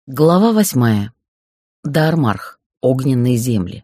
Глава 8. Даармарх. Огненные земли.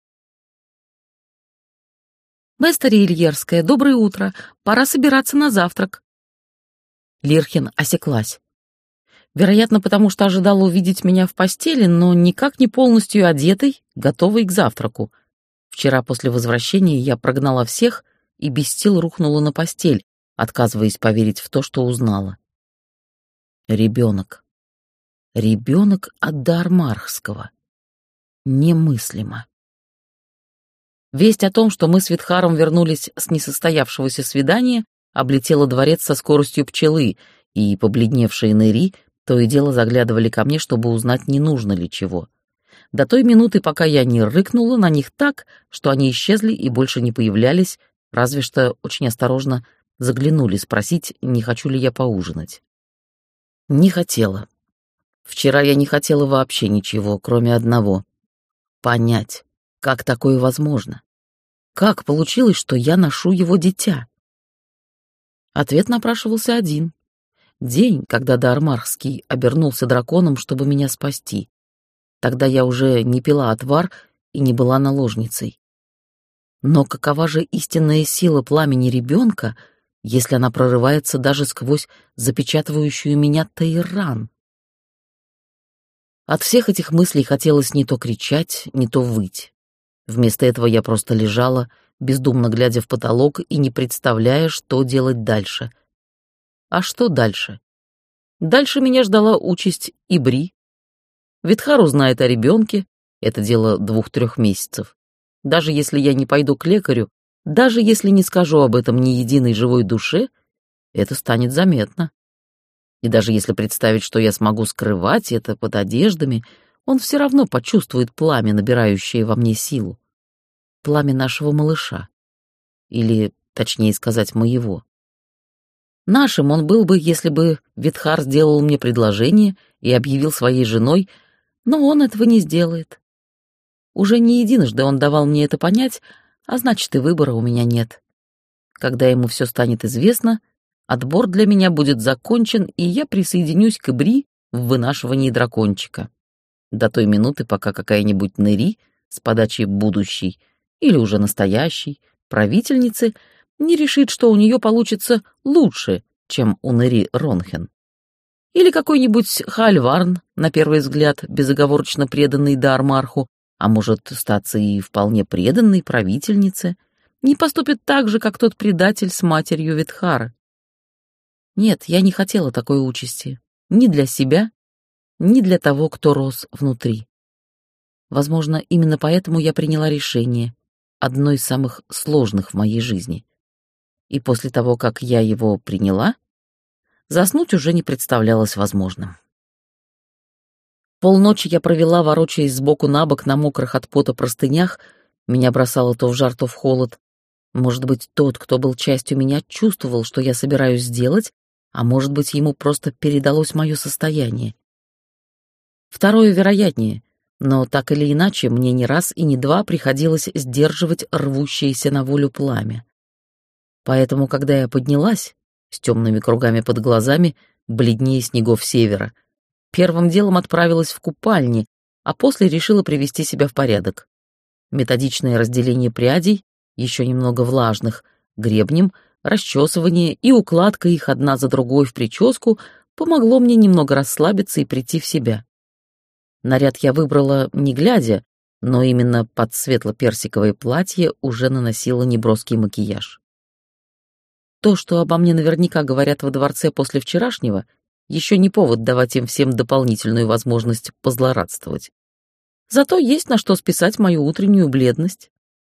«Мэстери Ильерская, доброе утро. Пора собираться на завтрак». Лирхин осеклась. Вероятно, потому что ожидала увидеть меня в постели, но никак не полностью одетой, готовой к завтраку. Вчера после возвращения я прогнала всех и без сил рухнула на постель, отказываясь поверить в то, что узнала. Ребенок. Ребенок от Даармархского. Немыслимо. Весть о том, что мы с Витхаром вернулись с несостоявшегося свидания, облетела дворец со скоростью пчелы, и побледневшие Нэри то и дело заглядывали ко мне, чтобы узнать, не нужно ли чего. До той минуты, пока я не рыкнула на них так, что они исчезли и больше не появлялись, разве что очень осторожно заглянули спросить, не хочу ли я поужинать. Не хотела. Вчера я не хотела вообще ничего, кроме одного — понять, как такое возможно. Как получилось, что я ношу его дитя? Ответ напрашивался один. День, когда Даармархский обернулся драконом, чтобы меня спасти. Тогда я уже не пила отвар и не была наложницей. Но какова же истинная сила пламени ребенка, если она прорывается даже сквозь запечатывающую меня Тейран? От всех этих мыслей хотелось не то кричать, не то выть. Вместо этого я просто лежала, бездумно глядя в потолок и не представляя, что делать дальше. А что дальше? Дальше меня ждала участь Ибри. Витхар узнает о ребенке, это дело 2-3 месяцев. Даже если я не пойду к лекарю, даже если не скажу об этом ни единой живой душе, это станет заметно. И даже если представить, что я смогу скрывать это под одеждами, он все равно почувствует пламя, набирающее во мне силу. Пламя нашего малыша. Или, точнее сказать, моего. Нашим он был бы, если бы Витхар сделал мне предложение и объявил своей женой, но он этого не сделает. Уже не единожды он давал мне это понять, а значит, и выбора у меня нет. Когда ему все станет известно, отбор для меня будет закончен, и я присоединюсь к Ибри в вынашивании дракончика. До той минуты, пока какая-нибудь Нэри с подачи будущей или уже настоящей правительницы не решит, что у нее получится лучше, чем у Нэри Ронхен. Или какой-нибудь Хальварн, на первый взгляд, безоговорочно преданный Даармарху, а может, статься и вполне преданной правительнице, не поступит так же, как тот предатель с матерью Витхара. Нет, я не хотела такой участи. Ни для себя, ни для того, кто рос внутри. Возможно, именно поэтому я приняла решение, одно из самых сложных в моей жизни. И после того, как я его приняла, заснуть уже не представлялось возможным. Полночи я провела, ворочаясь сбоку на бок на мокрых от пота простынях, меня бросало то в жар, то в холод. Может быть, тот, кто был частью меня, чувствовал, что я собираюсь сделать, а может быть, ему просто передалось мое состояние. Второе вероятнее, но так или иначе мне не раз и не два приходилось сдерживать рвущееся на волю пламя. Поэтому, когда я поднялась, с темными кругами под глазами, бледнее снегов севера, первым делом отправилась в купальни, а после решила привести себя в порядок. Методичное разделение прядей, еще немного влажных, гребнем, расчесывание и укладка их одна за другой в прическу помогло мне немного расслабиться и прийти в себя. Наряд я выбрала не глядя, но именно под светло-персиковое платье уже наносила неброский макияж. То, что обо мне наверняка говорят во дворце после вчерашнего, еще не повод давать им всем дополнительную возможность позлорадствовать. Зато есть на что списать мою утреннюю бледность.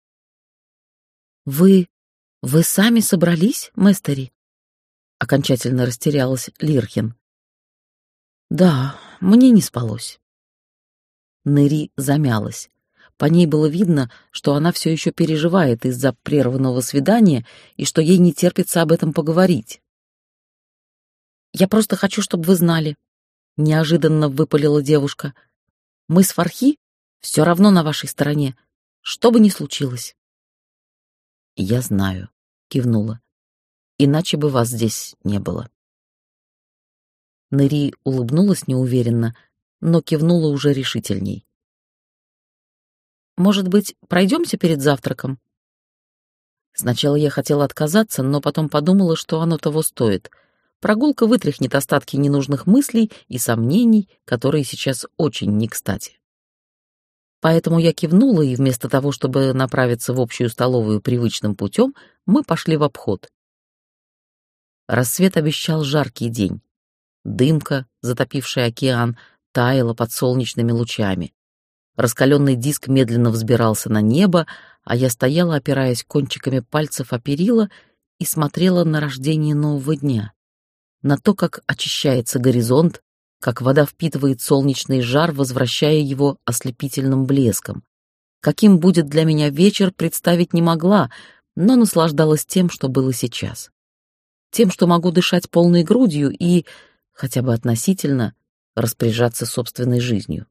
«Вы сами собрались, мэстери?» Окончательно растерялась Лирхин. «Да, мне не спалось». Нэри замялась. По ней было видно, что она все еще переживает из-за прерванного свидания и что ей не терпится об этом поговорить. «Я просто хочу, чтобы вы знали», — неожиданно выпалила девушка. «Мы с Фархи все равно на вашей стороне, что бы ни случилось». «Я знаю», — кивнула. «Иначе бы вас здесь не было». Нэри улыбнулась неуверенно, но кивнула уже решительней. «Может быть, пройдемся перед завтраком?» Сначала я хотела отказаться, но потом подумала, что оно того стоит. Прогулка вытряхнет остатки ненужных мыслей и сомнений, которые сейчас очень не кстати. Поэтому я кивнула, и вместо того, чтобы направиться в общую столовую привычным путем, мы пошли в обход. Рассвет обещал жаркий день. Дымка, затопившая океан, таяла под солнечными лучами. Раскаленный диск медленно взбирался на небо, а я стояла, опираясь кончиками пальцев о перила, и смотрела на рождение нового дня, на то, как очищается горизонт, как вода впитывает солнечный жар, возвращая его ослепительным блеском. Каким будет для меня вечер, представить не могла, но наслаждалась тем, что было сейчас. Тем, что могу дышать полной грудью и, хотя бы относительно, распоряжаться собственной жизнью.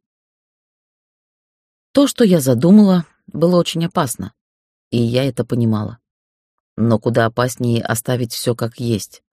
То, что я задумала, было очень опасно, и я это понимала. Но куда опаснее оставить все как есть.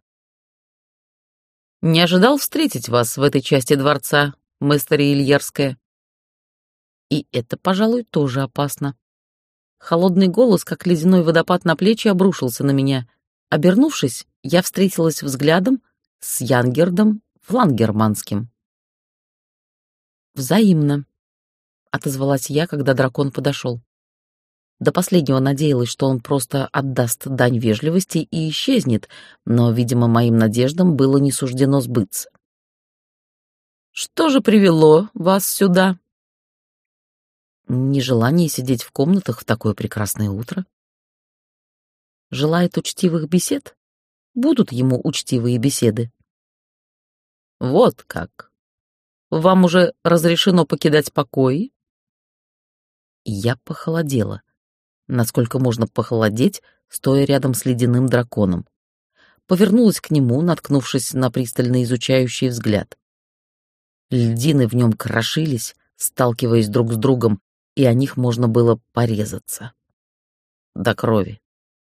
«Не ожидал встретить вас в этой части дворца, мэстери Ильярская». И это, пожалуй, тоже опасно. Холодный голос, как ледяной водопад на плечи, обрушился на меня. Обернувшись, я встретилась взглядом с Янгердом Флангерманским. «Взаимно», — отозвалась я, когда дракон подошел. До последнего надеялась, что он просто отдаст дань вежливости и исчезнет, но, видимо, моим надеждам было не суждено сбыться. «Что же привело вас сюда?» Нежелание сидеть в комнатах в такое прекрасное утро. Желает учтивых бесед? Будут ему учтивые беседы. Вот как. Вам уже разрешено покидать покои? Я похолодела. Насколько можно похолодеть, стоя рядом с ледяным драконом. Повернулась к нему, наткнувшись на пристально изучающий взгляд. Льдины в нем крошились, сталкиваясь друг с другом, и о них можно было порезаться. До крови.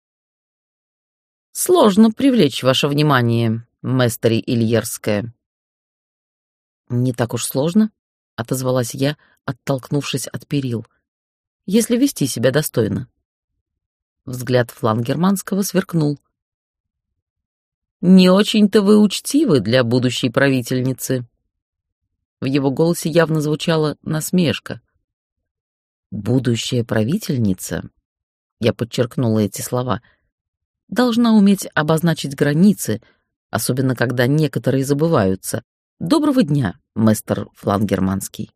«Сложно привлечь ваше внимание, мэстери Ильерская». «Не так уж сложно», — отозвалась я, оттолкнувшись от перил, «если вести себя достойно». Взгляд Флангерманского сверкнул. «Не очень-то вы учтивы для будущей правительницы». В его голосе явно звучала насмешка. «Будущая правительница», — я подчеркнула эти слова, — «должна уметь обозначить границы, особенно когда некоторые забываются. Доброго дня, мэстер Флангерманский».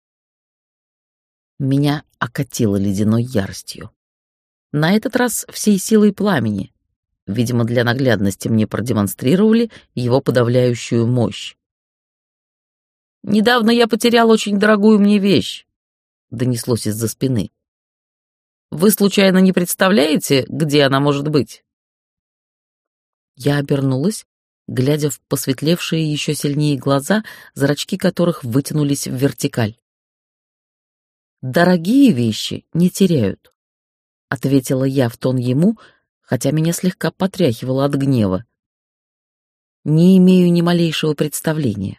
Меня окатило ледяной яростью. На этот раз всей силой пламени. Видимо, для наглядности мне продемонстрировали его подавляющую мощь. «Недавно я потерял очень дорогую мне вещь», — донеслось из-за спины. «Вы случайно не представляете, где она может быть?» Я обернулась, глядя в посветлевшие еще сильнее глаза, зрачки которых вытянулись в вертикаль. «Дорогие вещи не теряют», — ответила я в тон ему, хотя меня слегка потряхивало от гнева. «Не имею ни малейшего представления».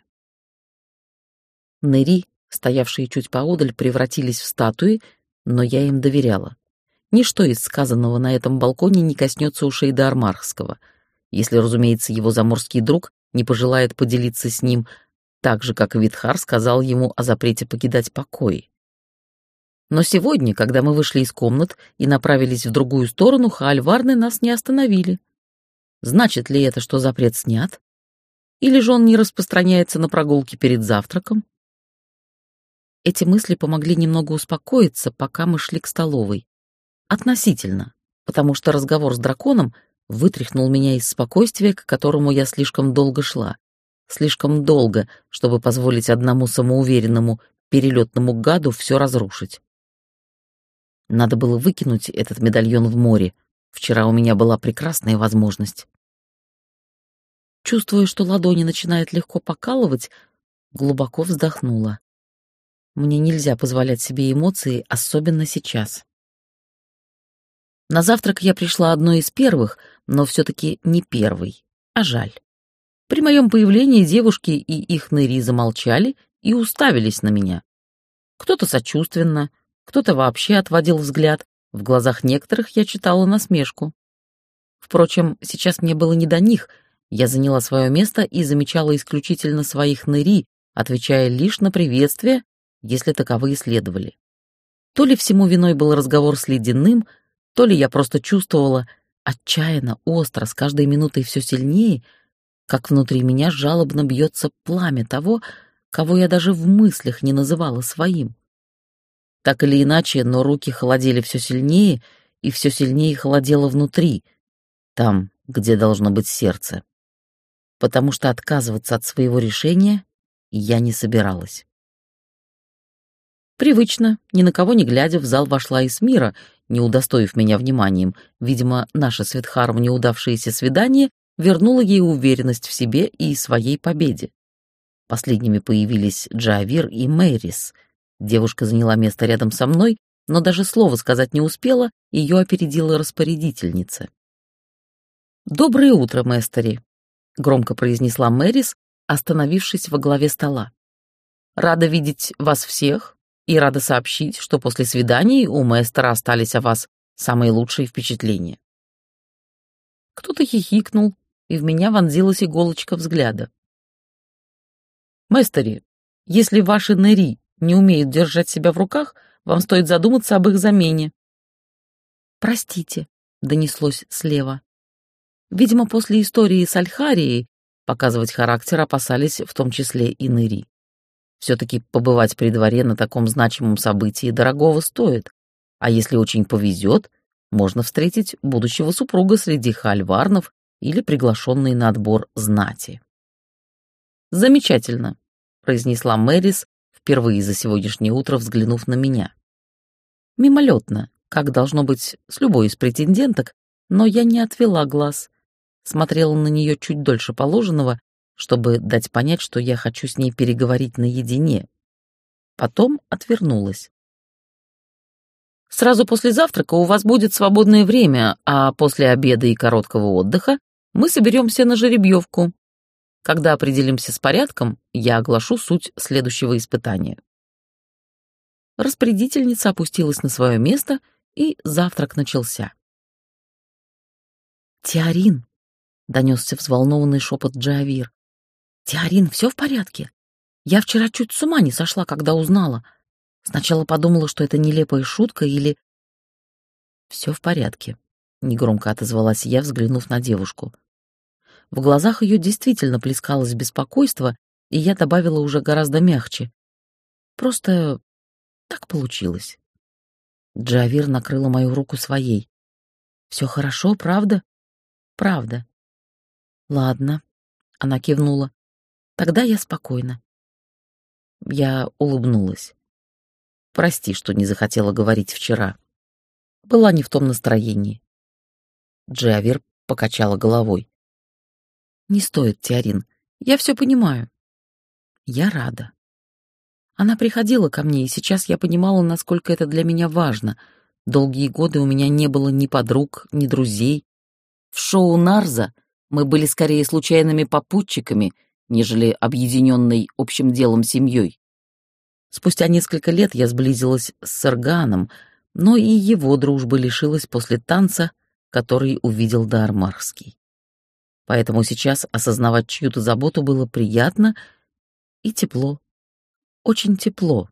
Нэри, стоявшие чуть поодаль, превратились в статуи, но я им доверяла. Ничто из сказанного на этом балконе не коснется ушей Даармархского, если, разумеется, его заморский друг не пожелает поделиться с ним, так же, как Витхар сказал ему о запрете покидать покои. Но сегодня, когда мы вышли из комнат и направились в другую сторону, хаальварны нас не остановили. Значит ли это, что запрет снят? Или же он не распространяется на прогулки перед завтраком? Эти мысли помогли немного успокоиться, пока мы шли к столовой. Относительно, потому что разговор с драконом вытряхнул меня из спокойствия, к которому я слишком долго шла. Слишком долго, чтобы позволить одному самоуверенному перелетному гаду все разрушить. Надо было выкинуть этот медальон в море. Вчера у меня была прекрасная возможность. Чувствуя, что ладони начинают легко покалывать, глубоко вздохнула. Мне нельзя позволять себе эмоции, особенно сейчас. На завтрак я пришла одной из первых, но все-таки не первой, а жаль. При моем появлении девушки и их Нэри замолчали и уставились на меня. Кто-то сочувственно, кто-то вообще отводил взгляд. В глазах некоторых я читала насмешку. Впрочем, сейчас мне было не до них. Я заняла свое место и замечала исключительно своих нэри, отвечая лишь на приветствия, если таковые следовали. То ли всему виной был разговор с Ледяным, то ли я просто чувствовала отчаянно, остро, с каждой минутой все сильнее, как внутри меня жалобно бьется пламя того, кого я даже в мыслях не называла своим. Так или иначе, но руки холодели все сильнее, и все сильнее холодело внутри, там, где должно быть сердце. Потому что отказываться от своего решения я не собиралась. Привычно, ни на кого не глядя, в зал вошла Эсмира, не удостоив меня вниманием. Видимо, наше с Видхаром неудавшееся свидание вернуло ей уверенность в себе и своей победе. Последними появились Джаавир и Мэрис. Девушка заняла место рядом со мной, но даже слова сказать не успела, ее опередила распорядительница. «Доброе утро, Мэстери», — громко произнесла Мэрис, остановившись во главе стола. «Рада видеть вас всех и рада сообщить, что после свиданий у Мэстера остались о вас самые лучшие впечатления». Кто-то хихикнул, и в меня вонзилась иголочка взгляда. «Мэстери, если ваши нэри не умеют держать себя в руках, вам стоит задуматься об их замене». «Простите», — донеслось слева. Видимо, после истории с Альхарией показывать характер опасались в том числе и нэри. Все-таки побывать при дворе на таком значимом событии дорогого стоит, а если очень повезет, можно встретить будущего супруга среди хальварнов или приглашенный на отбор знати. «Замечательно», — произнесла Мэрис, впервые за сегодняшнее утро взглянув на меня. Мимолетно, как должно быть с любой из претенденток, но я не отвела глаз, смотрела на нее чуть дольше положенного, чтобы дать понять, что я хочу с ней переговорить наедине. Потом отвернулась. «Сразу после завтрака у вас будет свободное время, а после обеда и короткого отдыха мы соберемся на жеребьевку. Когда определимся с порядком, я оглашу суть следующего испытания». Распорядительница опустилась на свое место, и завтрак начался. «Теорин!» — донесся взволнованный шепот Джаавир. «Теорин, все в порядке? Я вчера чуть с ума не сошла, когда узнала. Сначала подумала, что это нелепая шутка или...» «Все в порядке», — негромко отозвалась я, взглянув на девушку. В глазах ее действительно плескалось беспокойство, и я добавила уже гораздо мягче. «Просто так получилось». Джаавир накрыла мою руку своей. «Все хорошо, правда?» «Правда». «Ладно», — она кивнула. «Тогда я спокойна». Я улыбнулась. «Прости, что не захотела говорить вчера. Была не в том настроении». Джаавир покачала головой. «Не стоит, Теорин, я все понимаю». «Я рада». Она приходила ко мне, и сейчас я понимала, насколько это для меня важно. Долгие годы у меня не было ни подруг, ни друзей. В шоу «Нарза» мы были скорее случайными попутчиками, нежели объединенной общим делом семьей. Спустя несколько лет я сблизилась с Сарганом, но и его дружбы лишилась после танца, который увидел Даармарский. Поэтому сейчас осознавать чью-то заботу было приятно и тепло. Очень тепло.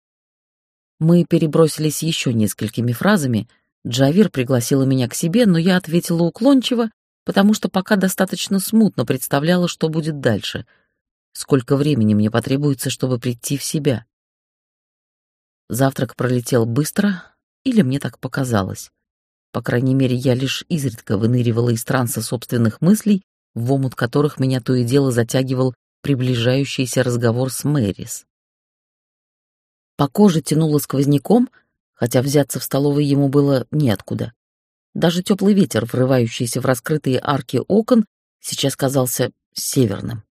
Мы перебросились еще несколькими фразами. Джаавир пригласила меня к себе, но я ответила уклончиво, потому что пока достаточно смутно представляла, что будет дальше. Сколько времени мне потребуется, чтобы прийти в себя. Завтрак пролетел быстро, или мне так показалось. По крайней мере, я лишь изредка выныривала из транса собственных мыслей, в омут которых меня то и дело затягивал приближающийся разговор с Мэрис. По коже тянуло сквозняком, хотя взяться в столовой ему было неоткуда. Даже теплый ветер, врывающийся в раскрытые арки окон, сейчас казался северным.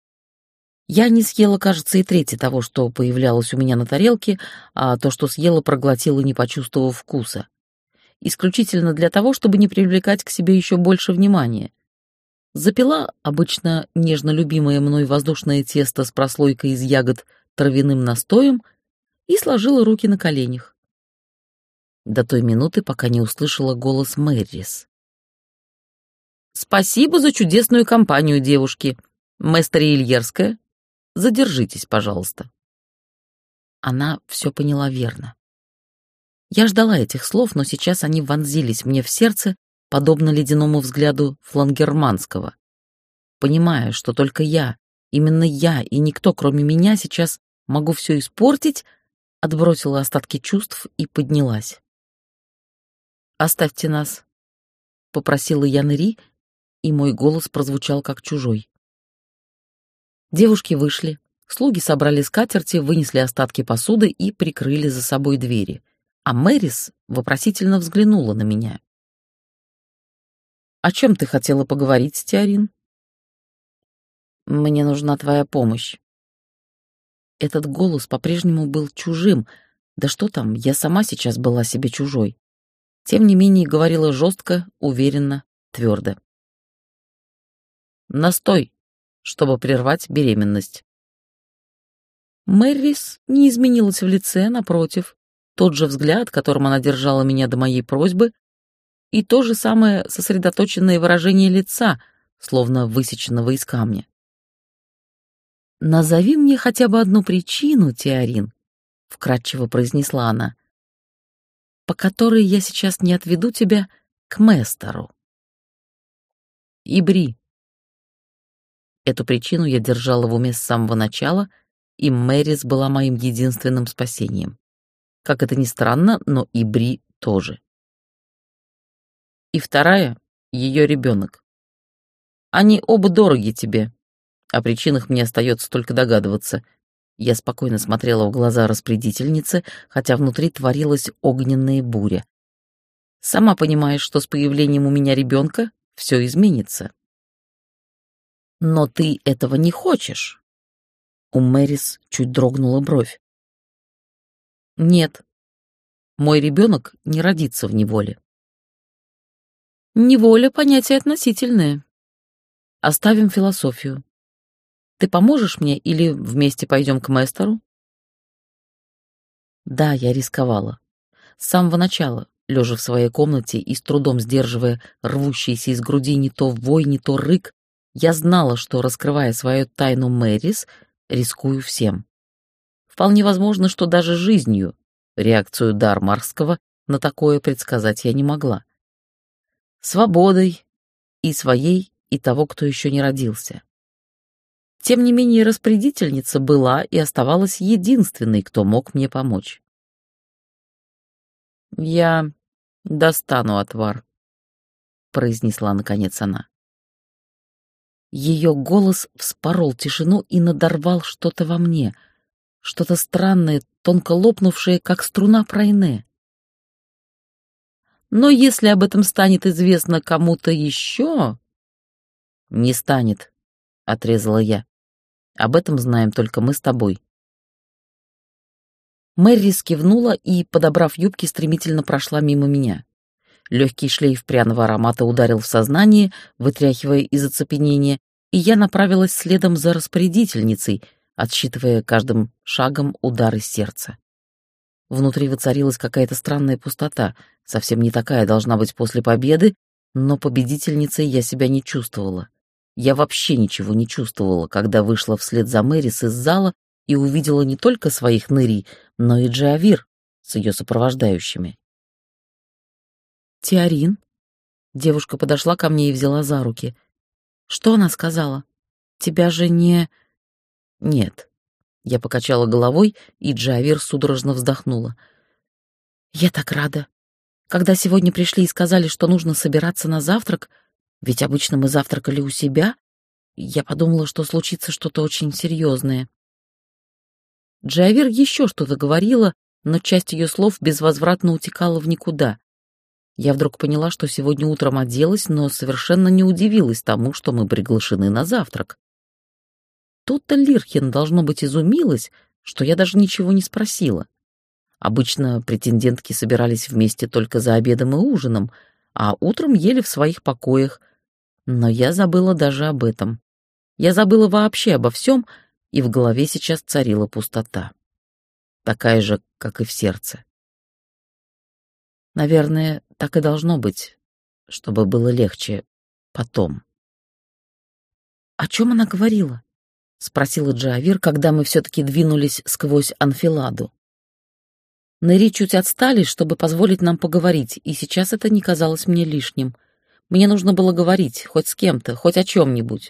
Я не съела, кажется, и трети того, что появлялось у меня на тарелке, а то, что съела, проглотила, не почувствовав вкуса. Исключительно для того, чтобы не привлекать к себе еще больше внимания. Запила обычно нежно любимое мной воздушное тесто с прослойкой из ягод травяным настоем и сложила руки на коленях. До той минуты, пока не услышала голос Мэрис. «Спасибо за чудесную компанию, девушки. Мэстер Ильерская, задержитесь, пожалуйста». Она все поняла верно. Я ждала этих слов, но сейчас они вонзились мне в сердце, подобно ледяному взгляду флангерманского. Понимая, что только я, именно я и никто, кроме меня, сейчас могу все испортить, отбросила остатки чувств и поднялась. «Оставьте нас», — попросила я Нэри, и мой голос прозвучал как чужой. Девушки вышли, слуги собрали скатерти, вынесли остатки посуды и прикрыли за собой двери, а Мэрис вопросительно взглянула на меня. «О чем ты хотела поговорить, Стеарин?» «Мне нужна твоя помощь». Этот голос по-прежнему был чужим, да что там, я сама сейчас была себе чужой. Тем не менее говорила жестко, уверенно, твердо. «Настой, чтобы прервать беременность». Мэрис не изменилась в лице, напротив. Тот же взгляд, которым она держала меня до моей просьбы, и то же самое сосредоточенное выражение лица, словно высеченного из камня. «Назови мне хотя бы одну причину, Теорин», — вкратчиво произнесла она, «по которой я сейчас не отведу тебя к Местору». «Ибри». Эту причину я держала в уме с самого начала, и Мэрис была моим единственным спасением. Как это ни странно, но Ибри тоже. И вторая — ее ребенок. Они оба дороги тебе. О причинах мне остается только догадываться. Я спокойно смотрела в глаза распорядительницы, хотя внутри творилась огненная буря. Сама понимаешь, что с появлением у меня ребенка все изменится. Но ты этого не хочешь. У Мэрис чуть дрогнула бровь. Нет, мой ребенок не родится в неволе. Неволя — понятие относительное. Оставим философию. Ты поможешь мне или вместе пойдем к Местору? Да, я рисковала. С самого начала, лежа в своей комнате и с трудом сдерживая рвущийся из груди не то вой, не то рык, я знала, что, раскрывая свою тайну Мэрис, рискую всем. Вполне возможно, что даже жизнью. Реакцию Дармарского на такое предсказать я не могла. Свободой и своей, и того, кто еще не родился. Тем не менее, распорядительница была и оставалась единственной, кто мог мне помочь. «Я достану отвар», — произнесла наконец она. Ее голос вспорол тишину и надорвал что-то во мне, что-то странное, тонко лопнувшее, как струна прайне. «Но если об этом станет известно кому-то еще...» «Не станет», — отрезала я. «Об этом знаем только мы с тобой». Мэрис кивнула и, подобрав юбки, стремительно прошла мимо меня. Легкий шлейф пряного аромата ударил в сознание, вытряхивая из оцепенения, и я направилась следом за распорядительницей, отсчитывая каждым шагом удары сердца. Внутри воцарилась какая-то странная пустота, совсем не такая должна быть после победы, но победительницей я себя не чувствовала. Я вообще ничего не чувствовала, когда вышла вслед за Мэрис из зала и увидела не только своих Нэри, но и Джиавир с ее сопровождающими. «Теорин?» Девушка подошла ко мне и взяла за руки. «Что она сказала? Тебя же не...» «Нет». Я покачала головой, и Джиавир судорожно вздохнула. «Я так рада. Когда сегодня пришли и сказали, что нужно собираться на завтрак, ведь обычно мы завтракали у себя, я подумала, что случится что-то очень серьезное». Джиавир еще что-то говорила, но часть ее слов безвозвратно утекала в никуда. Я вдруг поняла, что сегодня утром оделась, но совершенно не удивилась тому, что мы приглашены на завтрак. Тут-то Лирхин, должно быть, изумилась, что я даже ничего не спросила. Обычно претендентки собирались вместе только за обедом и ужином, а утром ели в своих покоях. Но я забыла даже об этом. Я забыла вообще обо всем, и в голове сейчас царила пустота, такая же, как и в сердце. Наверное, так и должно быть, чтобы было легче потом. «О чем она говорила?» — спросила Джавир, когда мы все-таки двинулись сквозь анфиладу. Нэри чуть отстали, чтобы позволить нам поговорить, и сейчас это не казалось мне лишним. Мне нужно было говорить хоть с кем-то, хоть о чем-нибудь.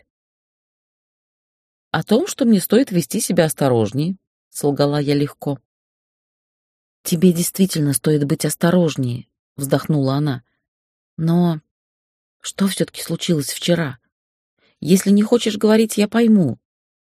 «О том, что мне стоит вести себя осторожнее», — солгала я легко. «Тебе действительно стоит быть осторожнее», — вздохнула она. «Но что все-таки случилось вчера? Если не хочешь говорить, я пойму».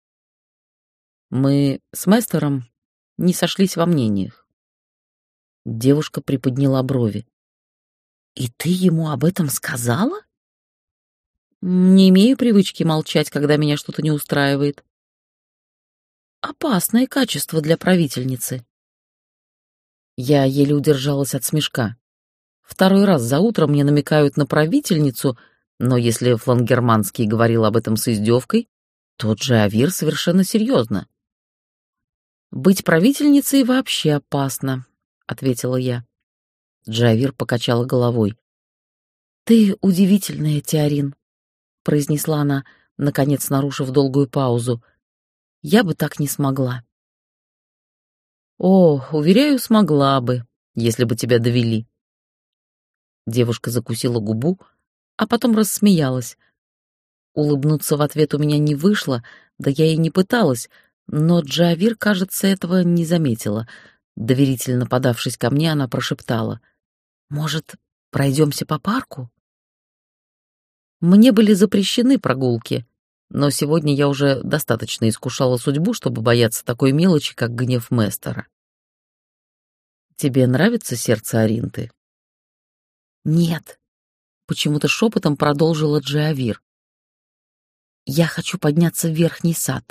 Мы с Местером не сошлись во мнениях. Девушка приподняла брови. «И ты ему об этом сказала?» «Не имею привычки молчать, когда меня что-то не устраивает». «Опасное качество для правительницы». Я еле удержалась от смешка. Второй раз за утро мне намекают на правительницу, но если Флангерманский говорил об этом с издевкой, то Джавир совершенно серьезно. «Быть правительницей вообще опасно», — ответила я. Джавир покачала головой. «Ты удивительная, Теорин», — произнесла она, наконец нарушив долгую паузу. «Я бы так не смогла». «О, уверяю, смогла бы, если бы тебя довели». Девушка закусила губу, а потом рассмеялась. Улыбнуться в ответ у меня не вышло, да я и не пыталась, но Джавир, кажется, этого не заметила. Доверительно подавшись ко мне, она прошептала: «Может, пройдемся по парку?» Мне были запрещены прогулки, но сегодня я уже достаточно искушала судьбу, чтобы бояться такой мелочи, как гнев Местера. «Тебе нравится сердце Аринты?» «Нет», — почему-то шепотом продолжила Джавир. «Я хочу подняться в верхний сад».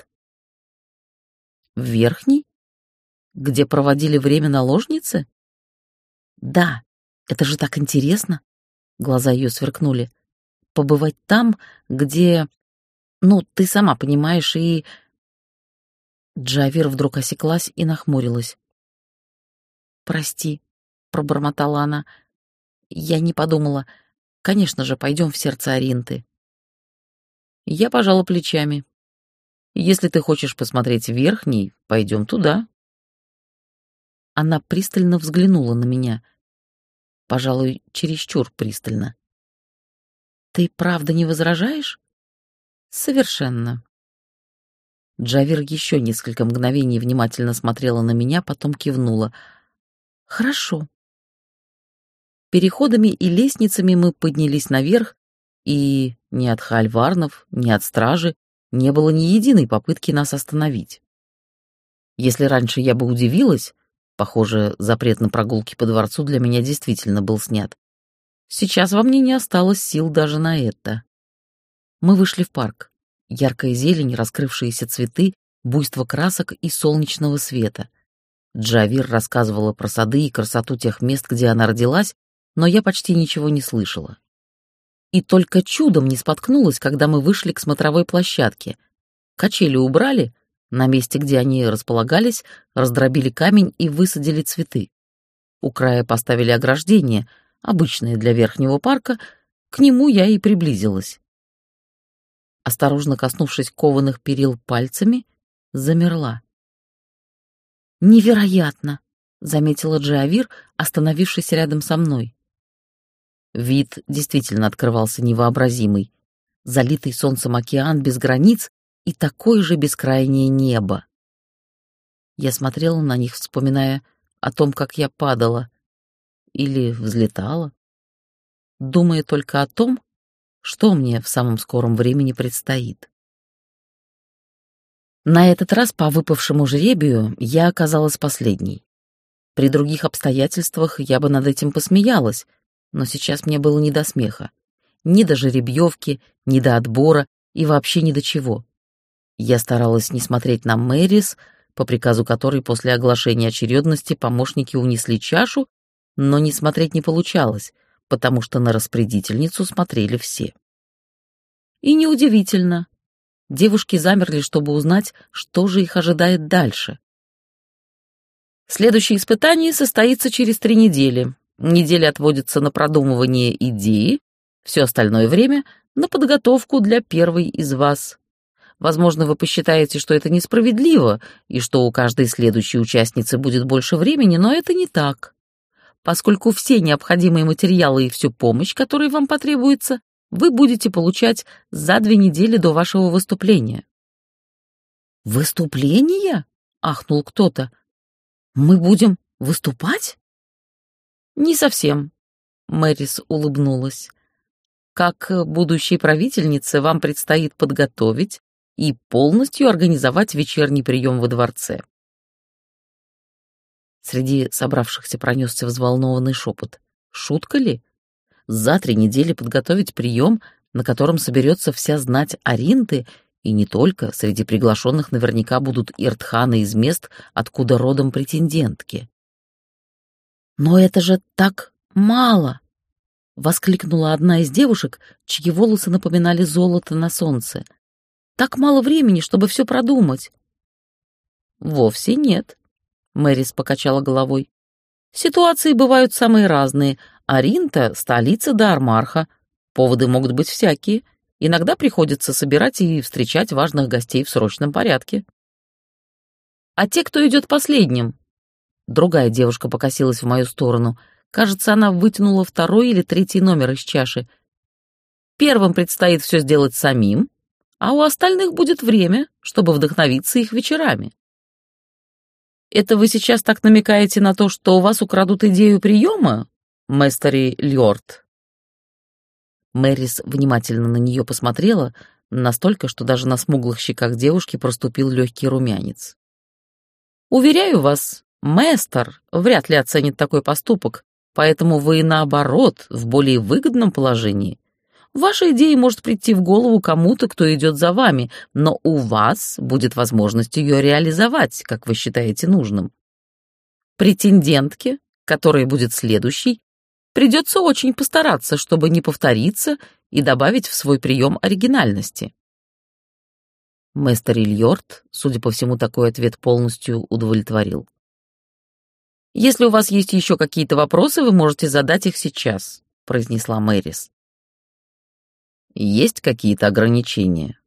«В верхний? Где проводили время наложницы?» «Да, это же так интересно», — глаза ее сверкнули. «Побывать там, где... Ну, ты сама понимаешь, и...» Джавир вдруг осеклась и нахмурилась. «Прости», — пробормотала она. «Я не подумала. Конечно же, пойдем в сердце Аринты». Я пожала плечами. «Если ты хочешь посмотреть верхний, пойдем туда». Она пристально взглянула на меня. Пожалуй, чересчур пристально. «Ты правда не возражаешь?» «Совершенно». Джавир еще несколько мгновений внимательно смотрела на меня, потом кивнула. «Хорошо». Переходами и лестницами мы поднялись наверх, и ни от хальварнов, ни от стражи не было ни единой попытки нас остановить. Если раньше я бы удивилась, похоже, запрет на прогулки по дворцу для меня действительно был снят, сейчас во мне не осталось сил даже на это. Мы вышли в парк. Яркая зелень, раскрывшиеся цветы, буйство красок и солнечного света. Джавир рассказывала про сады и красоту тех мест, где она родилась, но я почти ничего не слышала. И только чудом не споткнулась, когда мы вышли к смотровой площадке. Качели убрали, на месте, где они располагались, раздробили камень и высадили цветы. У края поставили ограждение, обычное для верхнего парка, к нему я и приблизилась. Осторожно коснувшись кованых перил пальцами, замерла. «Невероятно!» — заметила Джавир, остановившись рядом со мной. Вид действительно открывался невообразимый. Залитый солнцем океан без границ и такое же бескрайнее небо. Я смотрела на них, вспоминая о том, как я падала или взлетала, думая только о том, что мне в самом скором времени предстоит. На этот раз по выпавшему жребию я оказалась последней. При других обстоятельствах я бы над этим посмеялась, но сейчас мне было не до смеха. Ни до жеребьевки, ни до отбора и вообще ни до чего. Я старалась не смотреть на Мэрис, по приказу которой после оглашения очередности помощники унесли чашу, но не смотреть не получалось, потому что на распорядительницу смотрели все. И неудивительно. Девушки замерли, чтобы узнать, что же их ожидает дальше. Следующее испытание состоится через 3 недели. Неделя отводится на продумывание идеи, все остальное время — на подготовку для первой из вас. Возможно, вы посчитаете, что это несправедливо, и что у каждой следующей участницы будет больше времени, но это не так. Поскольку все необходимые материалы и всю помощь, которая вам потребуется, вы будете получать за 2 недели до вашего выступления. «Выступление?» — ахнул кто-то. «Мы будем выступать?» «Не совсем», — Мэрис улыбнулась. «Как будущей правительнице вам предстоит подготовить и полностью организовать вечерний прием во дворце». Среди собравшихся пронесся взволнованный шепот. «Шутка ли? За 3 недели подготовить прием, на котором соберется вся знать Аринты, и не только, среди приглашенных наверняка будут иртханы из мест, откуда родом претендентки». «Но это же так мало!» — воскликнула одна из девушек, чьи волосы напоминали золото на солнце. «Так мало времени, чтобы все продумать». «Вовсе нет», — Мэрис покачала головой. «Ситуации бывают самые разные. Аринта — столица Даармарха. Поводы могут быть всякие. Иногда приходится собирать и встречать важных гостей в срочном порядке». «А те, кто идет последним?» Другая девушка покосилась в мою сторону. Кажется, она вытянула 2-й или 3-й номер из чаши. «Первым предстоит все сделать самим, а у остальных будет время, чтобы вдохновиться их вечерами». «Это вы сейчас так намекаете на то, что у вас украдут идею приема, мэстери Льорд?» Мэрис внимательно на нее посмотрела, настолько, что даже на смуглых щеках девушки проступил легкий румянец. «Уверяю вас, мэстер вряд ли оценит такой поступок, поэтому вы, наоборот, в более выгодном положении. Ваша идея может прийти в голову кому-то, кто идет за вами, но у вас будет возможность ее реализовать, как вы считаете нужным. Претендентке, которая будет следующей, придется очень постараться, чтобы не повториться и добавить в свой прием оригинальности». Мэстер Ильорд, судя по всему, такой ответ полностью удовлетворил. «Если у вас есть еще какие-то вопросы, вы можете задать их сейчас», — произнесла Мэрис. «Есть какие-то ограничения?»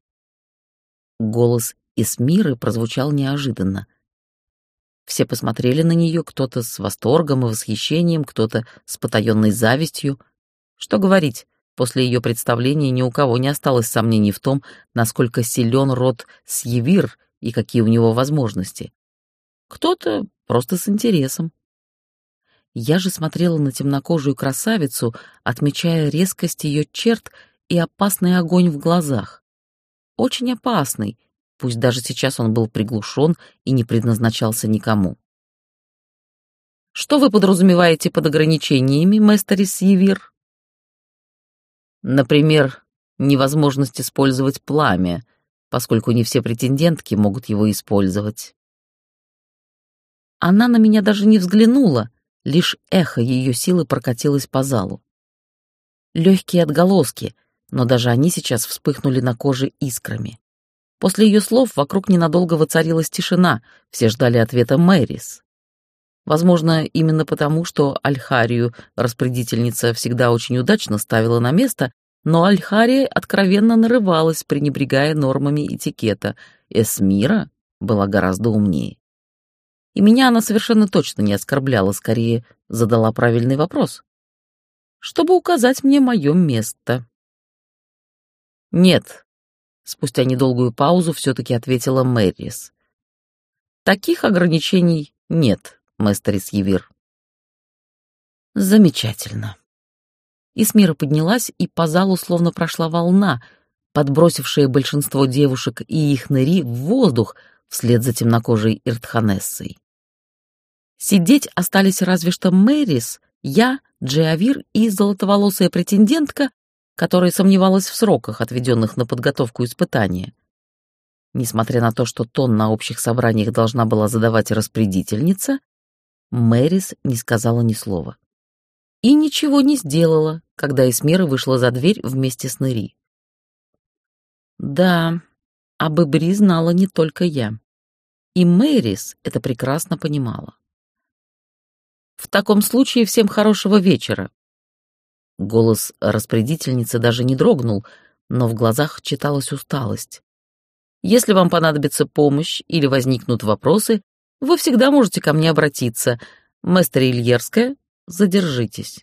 Голос Эсмиры прозвучал неожиданно. Все посмотрели на нее, кто-то с восторгом и восхищением, кто-то с потаенной завистью. Что говорить, после ее представления ни у кого не осталось сомнений в том, насколько силен род Сьевир и какие у него возможности. Кто-то просто с интересом. Я же смотрела на темнокожую красавицу, отмечая резкость ее черт и опасный огонь в глазах. Очень опасный, пусть даже сейчас он был приглушен и не предназначался никому. «Что вы подразумеваете под ограничениями, мэстер Сьевир?» «Например, невозможность использовать пламя, поскольку не все претендентки могут его использовать». Она на меня даже не взглянула, лишь эхо ее силы прокатилось по залу. Легкие отголоски, но даже они сейчас вспыхнули на коже искрами. После ее слов вокруг ненадолго воцарилась тишина, все ждали ответа Мэрис. Возможно, именно потому, что Альхарию распорядительница всегда очень удачно ставила на место, но Альхария откровенно нарывалась, пренебрегая нормами этикета. Эсмира была гораздо умнее. И меня она совершенно точно не оскорбляла, скорее задала правильный вопрос, чтобы указать мне мое место. «Нет», — спустя недолгую паузу все-таки ответила Мэрис. «Таких ограничений нет, мэстер Сьевир». «Замечательно». Эсмира поднялась, и по залу словно прошла волна, подбросившая большинство девушек и их нэри в воздух вслед за темнокожей Иртханессой. Сидеть остались разве что Мэрис, я, Джиавир и золотоволосая претендентка, которая сомневалась в сроках, отведенных на подготовку испытания. Несмотря на то, что тон на общих собраниях должна была задавать распорядительница, Мэрис не сказала ни слова. И ничего не сделала, когда Эсмира вышла за дверь вместе с Нэри. Да, об Эбри знала не только я. И Мэрис это прекрасно понимала. «В таком случае всем хорошего вечера». Голос распорядительницы даже не дрогнул, но в глазах читалась усталость. «Если вам понадобится помощь или возникнут вопросы, вы всегда можете ко мне обратиться. Мэстер Ильерская, задержитесь».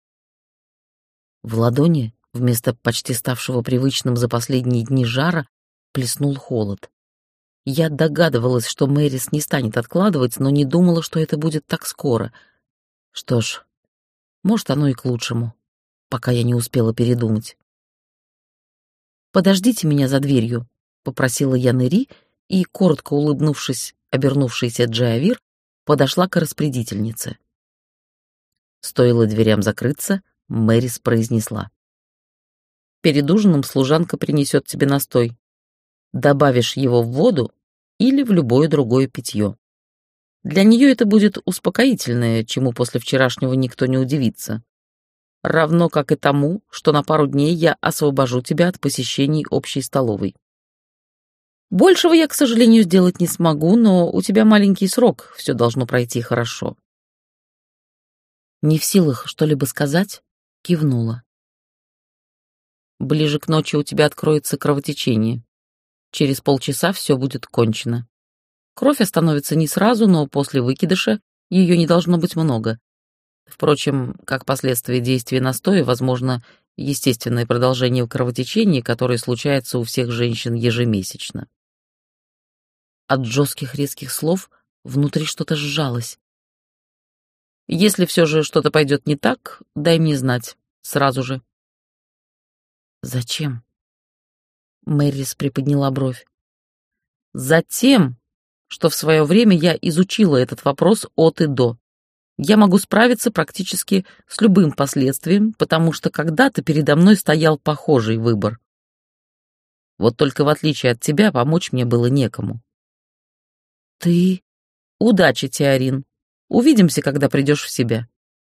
В ладони, вместо почти ставшего привычным за последние дни жара, плеснул холод. Я догадывалась, что Мэрис не станет откладывать, но не думала, что это будет так скоро. Что ж, может, оно и к лучшему, пока я не успела передумать. «Подождите меня за дверью», — попросила я Нэри, и, коротко улыбнувшись, обернувшаяся Джиавир подошла к распорядительнице. Стоило дверям закрыться, Мэрис произнесла: «Перед ужином служанка принесет тебе настой. Добавишь его в воду или в любое другое питье. Для нее это будет успокоительное, чему после вчерашнего никто не удивится. Равно как и тому, что на пару дней я освобожу тебя от посещений общей столовой. Большего я, к сожалению, сделать не смогу, но у тебя маленький срок, все должно пройти хорошо». Не в силах что-либо сказать, кивнула. «Ближе к ночи у тебя откроется кровотечение. Через полчаса все будет кончено. Кровь остановится не сразу, но после выкидыша ее не должно быть много. Впрочем, как последствие действия настоя, возможно, естественное продолжение кровотечения, которое случается у всех женщин ежемесячно». От жестких резких слов внутри что-то сжалось. «Если все же что-то пойдет не так, дай мне знать. Сразу же». «Зачем?» Мэрис приподняла бровь. «Затем, что в свое время я изучила этот вопрос от и до. Я могу справиться практически с любым последствием, потому что когда-то передо мной стоял похожий выбор. Вот только в отличие от тебя помочь мне было некому». «Ты...» «Удачи, Теорин. Увидимся, когда придешь в себя».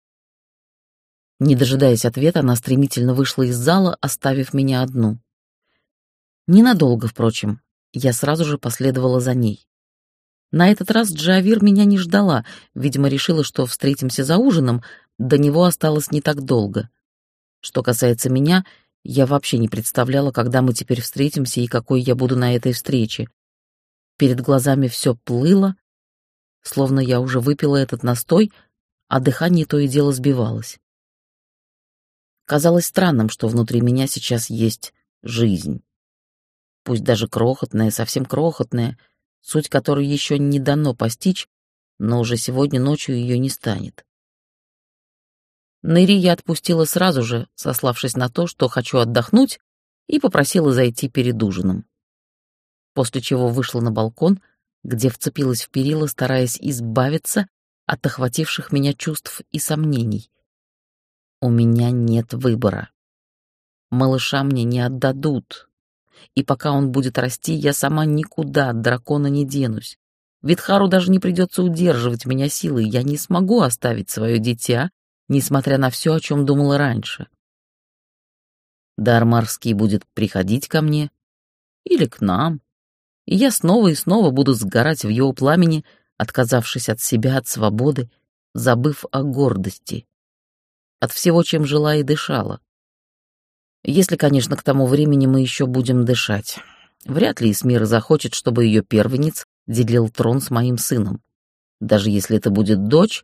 Не дожидаясь ответа, она стремительно вышла из зала, оставив меня одну. Ненадолго, впрочем, я сразу же последовала за ней. На этот раз Джиавир меня не ждала, видимо, решила, что встретимся за ужином, до него осталось не так долго. Что касается меня, я вообще не представляла, когда мы теперь встретимся и какой я буду на этой встрече. Перед глазами все плыло, словно я уже выпила этот настой, а дыхание то и дело сбивалось. Казалось странным, что внутри меня сейчас есть жизнь. Пусть даже крохотная, совсем крохотная, суть которой еще не дано постичь, но уже сегодня ночью ее не станет. Нэри я отпустила сразу же, сославшись на то, что хочу отдохнуть, и попросила зайти перед ужином. После чего вышла на балкон, где вцепилась в перила, стараясь избавиться от охвативших меня чувств и сомнений. У меня нет выбора. Малыша мне не отдадут. И пока он будет расти, я сама никуда от дракона не денусь. Витхару даже не придется удерживать меня силой. Я не смогу оставить свое дитя, несмотря на все, о чем думала раньше. Дармарский будет приходить ко мне или к нам, и я снова и снова буду сгорать в его пламени, отказавшись от себя, от свободы, забыв о гордости, от всего, чем жила и дышала. Если, конечно, к тому времени мы еще будем дышать. Вряд ли Исмира захочет, чтобы ее первенец делил трон с моим сыном, даже если это будет дочь.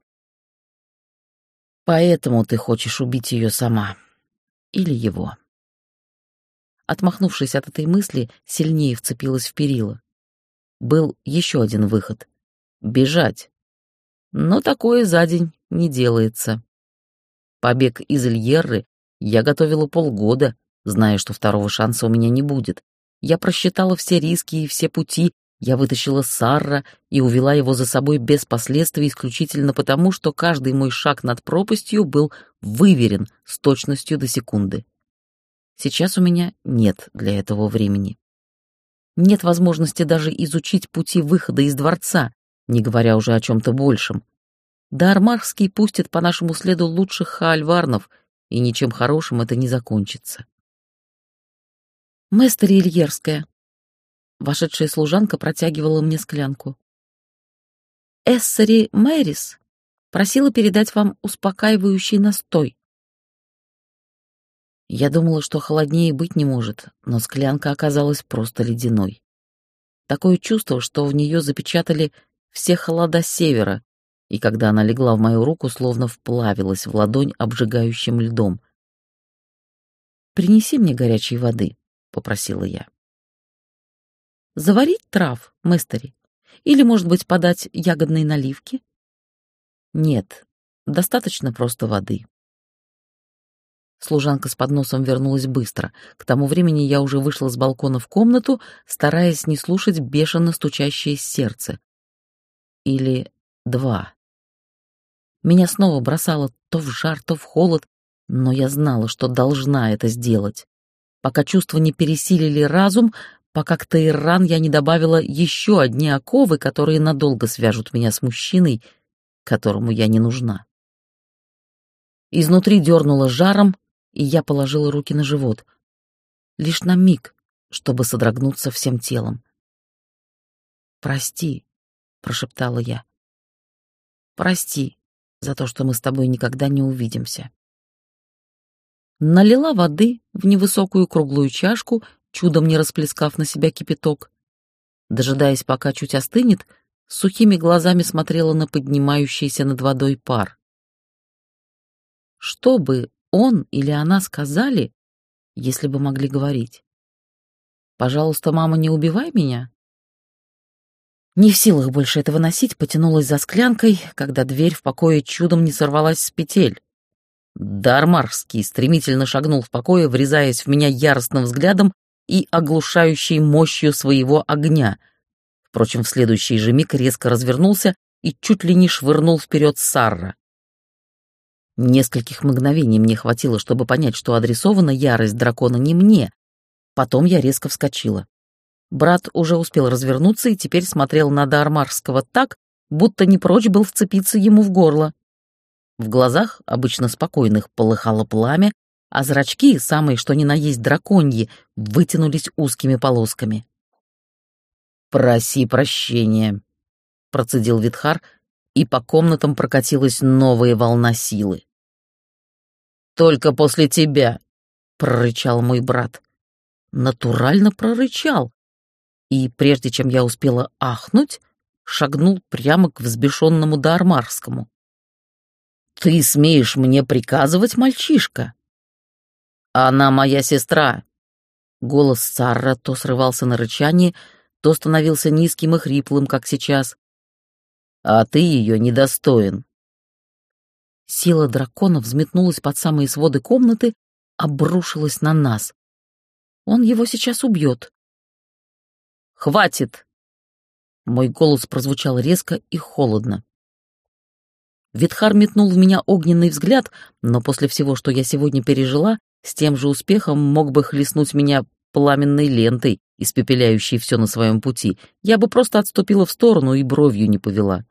Поэтому ты хочешь убить ее сама. Или его. Отмахнувшись от этой мысли, сильнее вцепилась в перила. Был еще один выход — бежать. Но такое за день не делается. Побег из Ильерры я готовила полгода, зная, что второго шанса у меня не будет. Я просчитала все риски и все пути, я вытащила Сарра и увела его за собой без последствий исключительно потому, что каждый мой шаг над пропастью был выверен с точностью до секунды. Сейчас у меня нет для этого времени. Нет возможности даже изучить пути выхода из дворца, не говоря уже о чем-то большем. Дармарский пустит по нашему следу лучших хаальварнов, и ничем хорошим это не закончится. «Мэстер Ильерская». Вошедшая служанка протягивала мне склянку. «Эссери Мэрис просила передать вам успокаивающий настой». Я думала, что холоднее быть не может, но склянка оказалась просто ледяной. Такое чувство, что в нее запечатали все холода севера, и когда она легла в мою руку, словно вплавилась в ладонь обжигающим льдом. «Принеси мне горячей воды», — попросила я. «Заварить трав, Мэстери? Или, может быть, подать ягодные наливки?» «Нет, достаточно просто воды». Служанка с подносом вернулась быстро. К тому времени я уже вышла с балкона в комнату, стараясь не слушать бешено стучащее сердце. Или два. Меня снова бросало то в жар, то в холод, но я знала, что должна это сделать. Пока чувства не пересилили разум, пока к Тейран я не добавила еще одни оковы, которые надолго свяжут меня с мужчиной, которому я не нужна. Изнутри дернуло жаром, и я положила руки на живот. Лишь на миг, чтобы содрогнуться всем телом. «Прости», — прошептала я. «Прости за то, что мы с тобой никогда не увидимся». Налила воды в невысокую круглую чашку, чудом не расплескав на себя кипяток. Дожидаясь, пока чуть остынет, с сухими глазами смотрела на поднимающийся над водой пар. Что бы он или она сказали, если бы могли говорить? «Пожалуйста, мама, не убивай меня». Не в силах больше этого носить, потянулась за склянкой, когда дверь в покое чудом не сорвалась с петель. Дармарский стремительно шагнул в покое, врезаясь в меня яростным взглядом и оглушающей мощью своего огня. Впрочем, в следующий же миг резко развернулся и чуть ли не швырнул вперед Сарра. Нескольких мгновений мне хватило, чтобы понять, что адресована ярость дракона не мне. Потом я резко вскочила. Брат уже успел развернуться и теперь смотрел на Дармарского так, будто не прочь был вцепиться ему в горло. В глазах, обычно спокойных, полыхало пламя, а зрачки, самые что ни на есть драконьи, вытянулись узкими полосками. «Проси прощения», — процедил Витхар, и по комнатам прокатилась новая волна силы. «Только после тебя», — прорычал мой брат. Натурально прорычал. И прежде чем я успела ахнуть, шагнул прямо к взбешенному Дармарскому. «Ты смеешь мне приказывать, мальчишка?» «Она моя сестра». Голос Сарра то срывался на рычание, то становился низким и хриплым, как сейчас. «А ты ее недостоин». Сила дракона взметнулась под самые своды комнаты, обрушилась на нас. Он его сейчас убьет. «Хватит!» Мой голос прозвучал резко и холодно. Витхар метнул в меня огненный взгляд, но после всего, что я сегодня пережила, с тем же успехом мог бы хлестнуть меня пламенной лентой, испепеляющей все на своем пути. Я бы просто отступила в сторону и бровью не повела.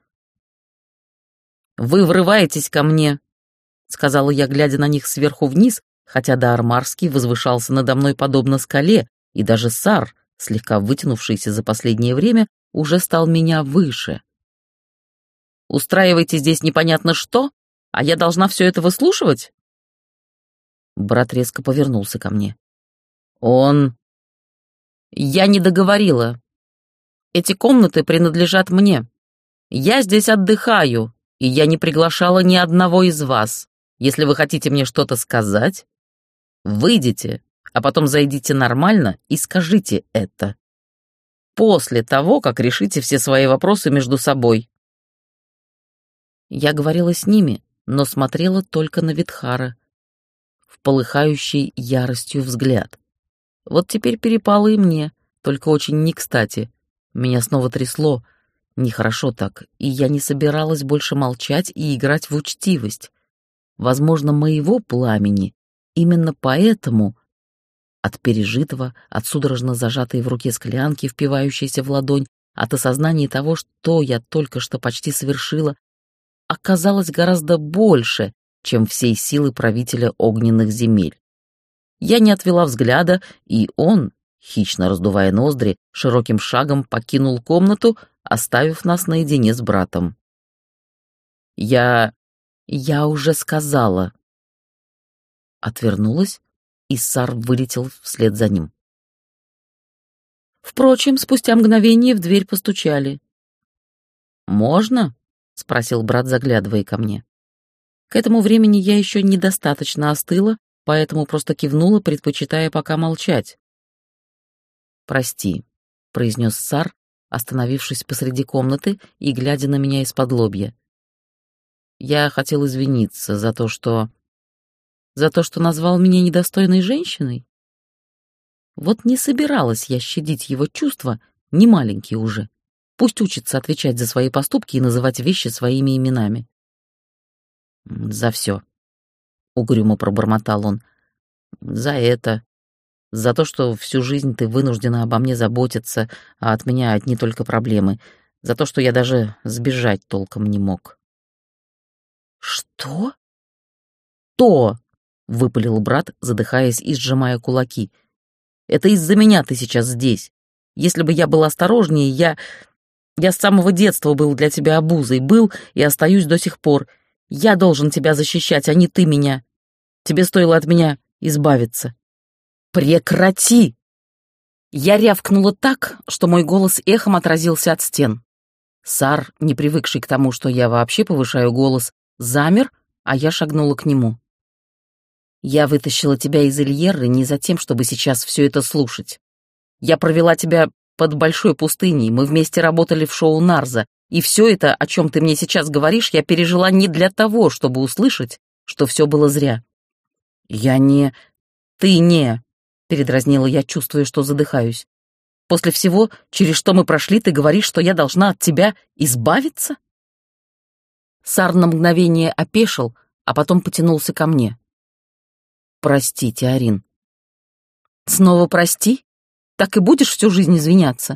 «Вы врываетесь ко мне», — сказала я, глядя на них сверху вниз, хотя Даармарский возвышался надо мной подобно скале, и даже Сар, слегка вытянувшийся за последнее время, уже стал меня выше. «Устраиваете здесь непонятно что, а я должна все это выслушивать?» Брат резко повернулся ко мне. «Я не договорила. Эти комнаты принадлежат мне. Я здесь отдыхаю, и я не приглашала ни одного из вас. Если вы хотите мне что-то сказать, выйдите, а потом зайдите нормально и скажите это. После того, как решите все свои вопросы между собой». Я говорила с ними, но смотрела только на Витхара, в полыхающий яростью взгляд. Вот теперь перепало и мне, только очень не кстати. Меня снова трясло, нехорошо так, и я не собиралась больше молчать и играть в учтивость. Возможно, моего пламени именно поэтому от пережитого, от судорожно зажатой в руке склянки, впивающейся в ладонь, от осознания того, что я только что почти совершила, оказалось гораздо больше, чем всей силы правителя огненных земель. Я не отвела взгляда, и он, хищно раздувая ноздри, широким шагом покинул комнату, оставив нас наедине с братом. Я уже сказала. Отвернулась, и Сар вылетел вслед за ним. Впрочем, спустя мгновение в дверь постучали. «Можно?» — спросил брат, заглядывая ко мне. К этому времени я еще недостаточно остыла, поэтому просто кивнула, предпочитая пока молчать. «Прости», — произнес Сар, остановившись посреди комнаты и глядя на меня из-под лобья. «Я хотел извиниться за то, что назвал меня недостойной женщиной. Вот не собиралась я щадить его чувства, не маленькие уже. Пусть учится отвечать за свои поступки и называть вещи своими именами». «За все», — угрюмо пробормотал он. «За это, за то, что всю жизнь ты вынуждена обо мне заботиться, а от меня одни только проблемы, за то, что я даже сбежать толком не мог». «Что?» «То!» — выпалил брат, задыхаясь и сжимая кулаки. «Это из-за меня ты сейчас здесь. Если бы я был осторожнее, я с самого детства был для тебя обузой, был и остаюсь до сих пор. Я должен тебя защищать, а не ты меня. Тебе стоило от меня избавиться». «Прекрати!» Я рявкнула так, что мой голос эхом отразился от стен. Сар, не привыкший к тому, что я вообще повышаю голос, замер, а я шагнула к нему. «Я вытащила тебя из Ильерры не за тем, чтобы сейчас все это слушать. Я провела тебя под большой пустыней, мы вместе работали в шоу Нарза, и все это, о чем ты мне сейчас говоришь, я пережила не для того, чтобы услышать, что все было зря». «Ты не...» — передразнила я, чувствуя, что задыхаюсь. «После всего, через что мы прошли, ты говоришь, что я должна от тебя избавиться?» Сар на мгновение опешил, а потом потянулся ко мне. «Прости, Теорин». «Снова прости? Так и будешь всю жизнь извиняться?»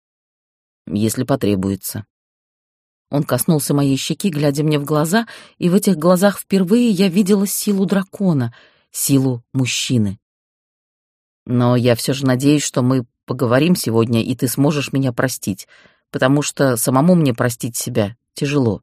«Если потребуется». Он коснулся моей щеки, глядя мне в глаза, и в этих глазах впервые я видела силу дракона, силу мужчины. «Но я все же надеюсь, что мы поговорим сегодня, и ты сможешь меня простить, потому что самому мне простить себя тяжело».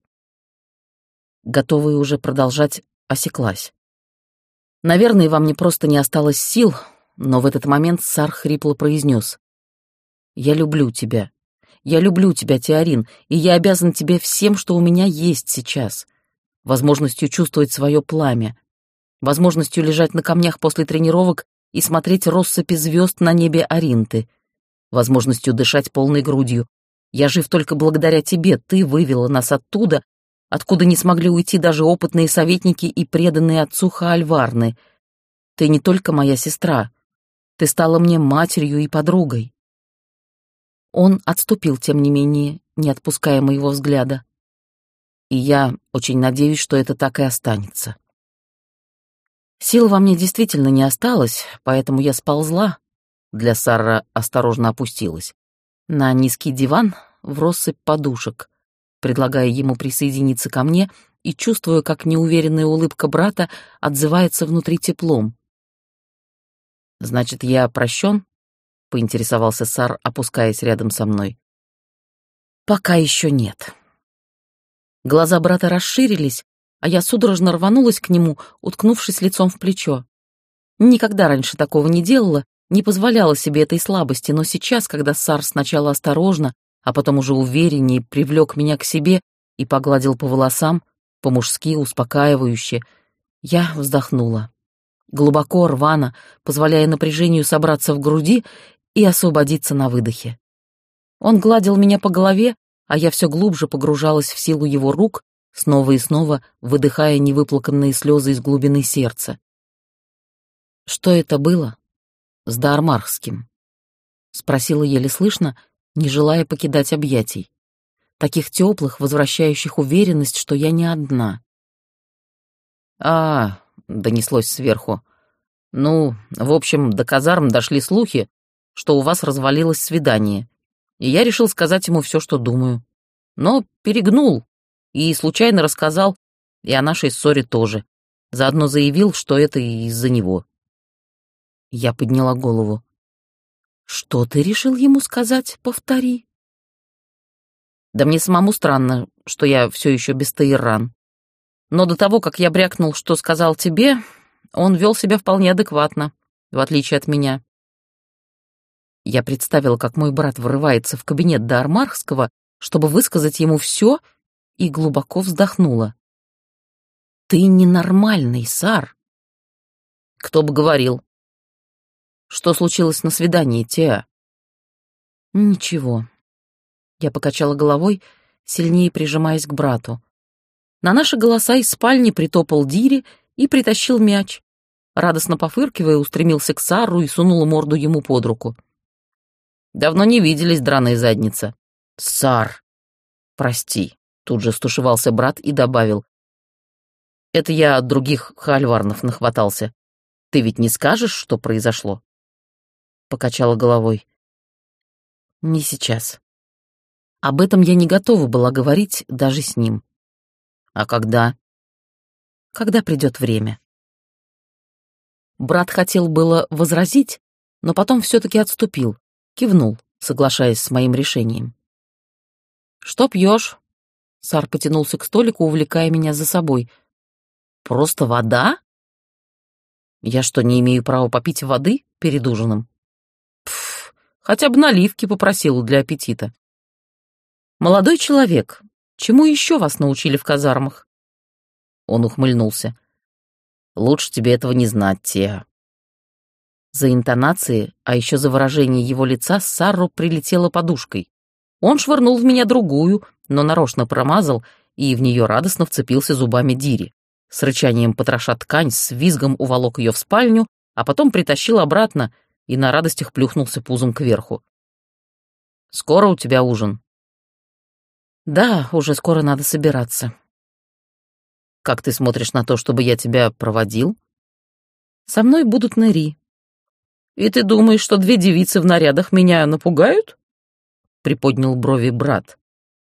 Готовая уже продолжать, осеклась. Наверное, во мне просто не осталось сил, но в этот момент Сар хрипло произнес: «Я люблю тебя. Я люблю тебя, Теорин, и я обязан тебе всем, что у меня есть сейчас. Возможностью чувствовать свое пламя, возможностью лежать на камнях после тренировок и смотреть россыпи звезд на небе Аринты, возможностью дышать полной грудью. Я жив только благодаря тебе, ты вывела нас оттуда, откуда не смогли уйти даже опытные советники и преданные отцу Хаальварны. Ты не только моя сестра, ты стала мне матерью и подругой». Он отступил, тем не менее, не отпуская моего взгляда. И я очень надеюсь, что это так и останется. Сил во мне действительно не осталось, поэтому я сползла, для Сара осторожно опустилась, на низкий диван в россыпь подушек, предлагая ему присоединиться ко мне и чувствуя, как неуверенная улыбка брата отзывается внутри теплом. «Значит, я прощен?» — поинтересовался Сар, опускаясь рядом со мной. «Пока еще нет». Глаза брата расширились, а я судорожно рванулась к нему, уткнувшись лицом в плечо. Никогда раньше такого не делала, не позволяла себе этой слабости, но сейчас, когда Сар сначала осторожно, а потом уже увереннее привлек меня к себе и погладил по волосам, по-мужски, успокаивающе, я вздохнула. Глубоко, рвано, позволяя напряжению собраться в груди и освободиться на выдохе. Он гладил меня по голове, а я все глубже погружалась в силу его рук, снова и снова выдыхая невыплаканные слезы из глубины сердца. «Что это было с Даармархским?» — спросила еле слышно, не желая покидать объятий, таких теплых, возвращающих уверенность, что я не одна. Донеслось сверху. «Ну, в общем, до казарм дошли слухи, что у вас развалилось свидание, и я решил сказать ему все, что думаю. Но перегнул и случайно рассказал и о нашей ссоре тоже. Заодно заявил, что это из-за него». Я подняла голову. Что ты решил ему сказать? Повтори. Да мне самому странно, что я все еще без Таиран. Но до того, как я брякнул, что сказал тебе, он вел себя вполне адекватно, в отличие от меня. Я представила, как мой брат врывается в кабинет до Армархского, чтобы высказать ему все, и глубоко вздохнула. «Ты ненормальный, Сар!» «Кто бы говорил?» «Что случилось на свидании, Теа?» «Ничего». Я покачала головой, сильнее прижимаясь к брату. На наши голоса из спальни притопал Дири и притащил мяч. Радостно пофыркивая, устремился к Сару и сунул морду ему под руку. «Давно не виделись, драная задница». «Сар!» «Прости», — тут же стушевался брат и добавил. «Это я от других хальварнов нахватался. Ты ведь не скажешь, что произошло?» Покачала головой. «Не сейчас. Об этом я не готова была говорить даже с ним». «А когда?» «Когда придет время». Брат хотел было возразить, но потом все-таки отступил, кивнул, соглашаясь с моим решением. «Что пьешь?» Сар потянулся к столику, увлекая меня за собой. «Просто вода? Я что, не имею права попить воды перед ужином?» «Пф, хотя бы наливки попросил для аппетита». «Молодой человек, чему еще вас научили в казармах?» Он ухмыльнулся. «Лучше тебе этого не знать, Теа». За интонации, а еще за выражение его лица Сарру прилетела подушкой. Он швырнул в меня другую, но нарочно промазал, и в нее радостно вцепился зубами Дири. С рычанием потроша ткань, с визгом уволок ее в спальню, а потом притащил обратно и на радостях плюхнулся пузом кверху. «Скоро у тебя ужин?» «Да, уже скоро надо собираться». «Как ты смотришь на то, чтобы я тебя проводил?» «Со мной будут Нэри». «И ты думаешь, что две девицы в нарядах меня напугают?» — приподнял брови брат.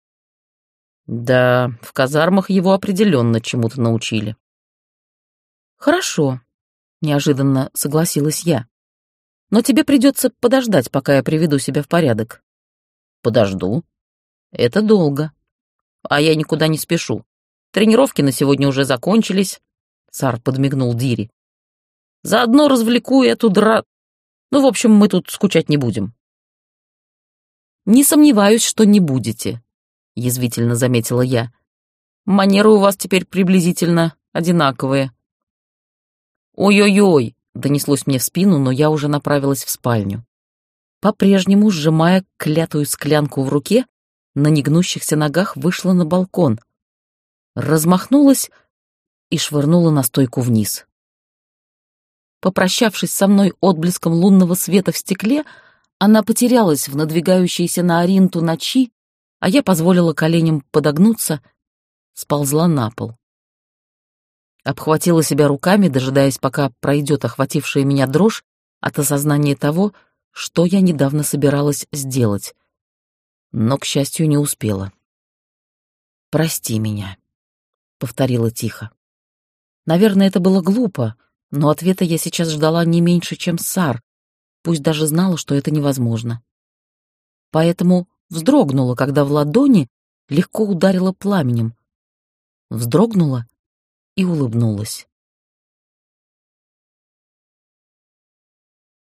Да, в казармах его определенно чему-то научили. «Хорошо», — неожиданно согласилась я. «Но тебе придется подождать, пока я приведу себя в порядок». «Подожду. Это долго. А я никуда не спешу. Тренировки на сегодня уже закончились», — Сар подмигнул Дири. «Заодно развлеку эту Ну, в общем, мы тут скучать не будем». «Не сомневаюсь, что не будете», — язвительно заметила я. «Манеры у вас теперь приблизительно одинаковые». «Ой-ой-ой», — донеслось мне в спину, но я уже направилась в спальню. По-прежнему, сжимая клятую склянку в руке, на негнущихся ногах вышла на балкон, размахнулась и швырнула настойку вниз. Попрощавшись со мной отблеском лунного света в стекле, она потерялась в надвигающейся на Аринту ночи, а я позволила коленям подогнуться, сползла на пол. Обхватила себя руками, дожидаясь, пока пройдет охватившая меня дрожь от осознания того, что я недавно собиралась сделать. Но, к счастью, не успела. «Прости меня», — повторила тихо. Наверное, это было глупо, но ответа я сейчас ждала не меньше, чем Сар, пусть даже знала, что это невозможно. Поэтому вздрогнула, когда в ладони легко ударила пламенем. Вздрогнула и улыбнулась.